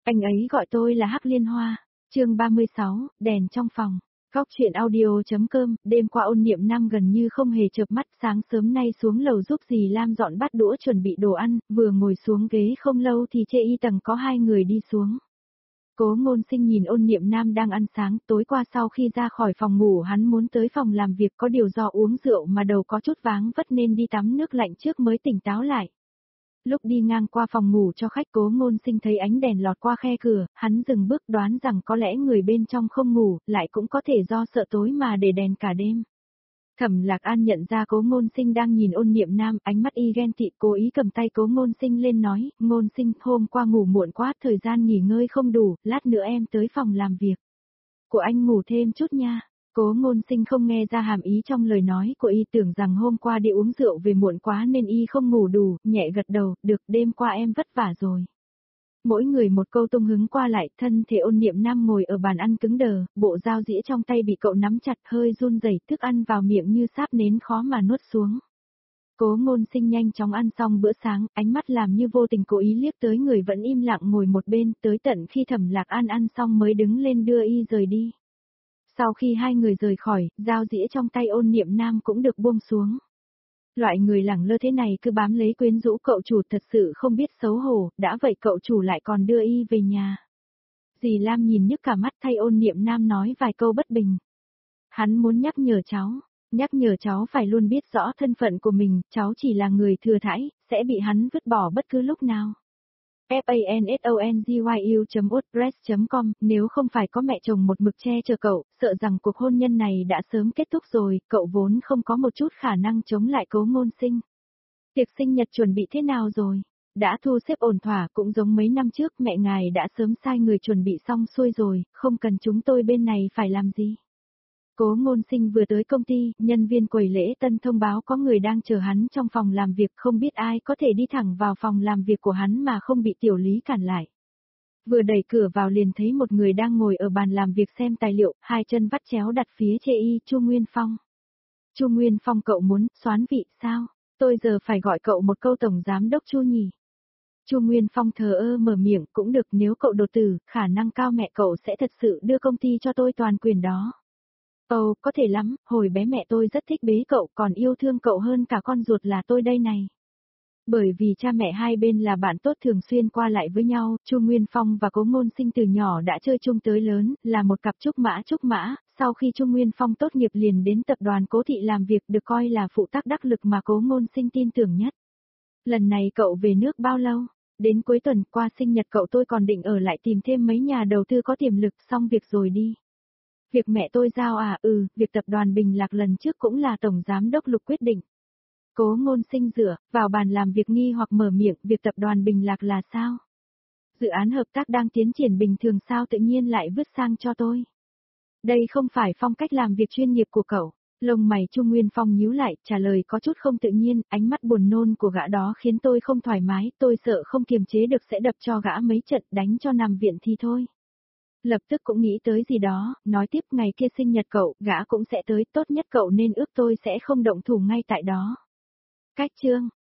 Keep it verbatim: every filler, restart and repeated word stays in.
Anh ấy gọi tôi là Hắc Liên Hoa. Chương ba mươi sáu, đèn trong phòng. Góc truyện audio.com, đêm qua Ôn Niệm Nam gần như không hề chợp mắt, sáng sớm nay xuống lầu giúp dì Lam dọn bát đũa chuẩn bị đồ ăn, vừa ngồi xuống ghế không lâu thì trên y tầng có hai người đi xuống. Cố Ngôn Sinh nhìn Ôn Niệm Nam đang ăn sáng, tối qua sau khi ra khỏi phòng ngủ hắn muốn tới phòng làm việc, có điều do uống rượu mà đầu có chút váng vất nên đi tắm nước lạnh trước mới tỉnh táo lại. Lúc đi ngang qua phòng ngủ cho khách, Cố Ngôn Sinh thấy ánh đèn lọt qua khe cửa, hắn dừng bước đoán rằng có lẽ người bên trong không ngủ, lại cũng có thể do sợ tối mà để đèn cả đêm. Thẩm Lạc An nhận ra Cố Ngôn Sinh đang nhìn Ôn Niệm Nam, ánh mắt y ghen tị, cố ý cầm tay Cố Ngôn Sinh lên nói, Ngôn Sinh, hôm qua ngủ muộn quá, thời gian nghỉ ngơi không đủ, lát nữa em tới phòng làm việc của anh ngủ thêm chút nha. Cố Ngôn Sinh không nghe ra hàm ý trong lời nói của y, tưởng rằng hôm qua đi uống rượu về muộn quá nên y không ngủ đủ, nhẹ gật đầu, được, đêm qua em vất vả rồi. Mỗi người một câu tung hứng qua lại, thân thể Ôn Niệm Nam ngồi ở bàn ăn cứng đờ, bộ dao dĩa trong tay bị cậu nắm chặt, hơi run rẩy, thức ăn vào miệng như sáp nến khó mà nuốt xuống. Cố Ngôn Sinh nhanh chóng ăn xong bữa sáng, ánh mắt làm như vô tình cố ý liếc tới người vẫn im lặng ngồi một bên, tới tận khi Thẩm Lạc An ăn xong mới đứng lên đưa y rời đi. Sau khi hai người rời khỏi, dao dĩa trong tay Ôn Niệm Nam cũng được buông xuống. Loại người lẳng lơ thế này cứ bám lấy quyến rũ cậu chủ thật sự không biết xấu hổ, đã vậy cậu chủ lại còn đưa y về nhà. Dì Lam nhìn nhức cả mắt thay Ôn Niệm Nam nói vài câu bất bình. Hắn muốn nhắc nhở cháu, nhắc nhở cháu phải luôn biết rõ thân phận của mình, cháu chỉ là người thừa thãi, sẽ bị hắn vứt bỏ bất cứ lúc nào. fansongyu.wordpress chấm com, nếu không phải có mẹ chồng một mực che chở cậu, sợ rằng cuộc hôn nhân này đã sớm kết thúc rồi, cậu vốn không có một chút khả năng chống lại Cố Ngôn Sinh. Tiệc sinh nhật chuẩn bị thế nào rồi? Đã thu xếp ổn thỏa, cũng giống mấy năm trước, mẹ ngài đã sớm sai người chuẩn bị xong xuôi rồi, không cần chúng tôi bên này phải làm gì. Cố Ngôn Sinh vừa tới công ty, nhân viên quầy lễ tân thông báo có người đang chờ hắn trong phòng làm việc, không biết ai có thể đi thẳng vào phòng làm việc của hắn mà không bị tiểu lý cản lại. Vừa đẩy cửa vào liền thấy một người đang ngồi ở bàn làm việc xem tài liệu, hai chân vắt chéo đặt phía chê y, Chu Nguyên Phong. Chu Nguyên Phong, cậu muốn soán vị sao? Tôi giờ phải gọi cậu một câu tổng giám đốc Chu nhỉ? Chu Nguyên Phong thờ ơ mở miệng, cũng được, nếu cậu đột tử, khả năng cao mẹ cậu sẽ thật sự đưa công ty cho tôi toàn quyền đó. Ồ, oh, có thể lắm, hồi bé mẹ tôi rất thích bế cậu, còn yêu thương cậu hơn cả con ruột là tôi đây này. Bởi vì cha mẹ hai bên là bạn tốt thường xuyên qua lại với nhau, Chu Nguyên Phong và Cố Ngôn Sinh từ nhỏ đã chơi chung tới lớn, là một cặp trúc mã trúc mã, sau khi Chu Nguyên Phong tốt nghiệp liền đến tập đoàn Cố Thị làm việc, được coi là phụ tác đắc lực mà Cố Ngôn Sinh tin tưởng nhất. Lần này cậu về nước bao lâu? Đến cuối tuần, qua sinh nhật cậu tôi còn định ở lại tìm thêm mấy nhà đầu tư có tiềm lực, xong việc rồi đi. Việc mẹ tôi giao à? Ừ, việc tập đoàn Bình Lạc lần trước cũng là tổng giám đốc Lục quyết định. Cố Ngôn Sinh dựa vào bàn làm việc nghi hoặc mở miệng, việc tập đoàn Bình Lạc là sao? Dự án hợp tác đang tiến triển bình thường sao tự nhiên lại vứt sang cho tôi? Đây không phải phong cách làm việc chuyên nghiệp của cậu. Lông mày Chu Nguyên Phong nhíu lại, trả lời có chút không tự nhiên, ánh mắt buồn nôn của gã đó khiến tôi không thoải mái, tôi sợ không kiềm chế được sẽ đập cho gã mấy trận, đánh cho nằm viện thì thôi. Lập tức cũng nghĩ tới gì đó, nói tiếp, ngày kia sinh nhật cậu, gã cũng sẽ tới, tốt nhất cậu nên ước tôi sẽ không động thủ ngay tại đó. Cách chương,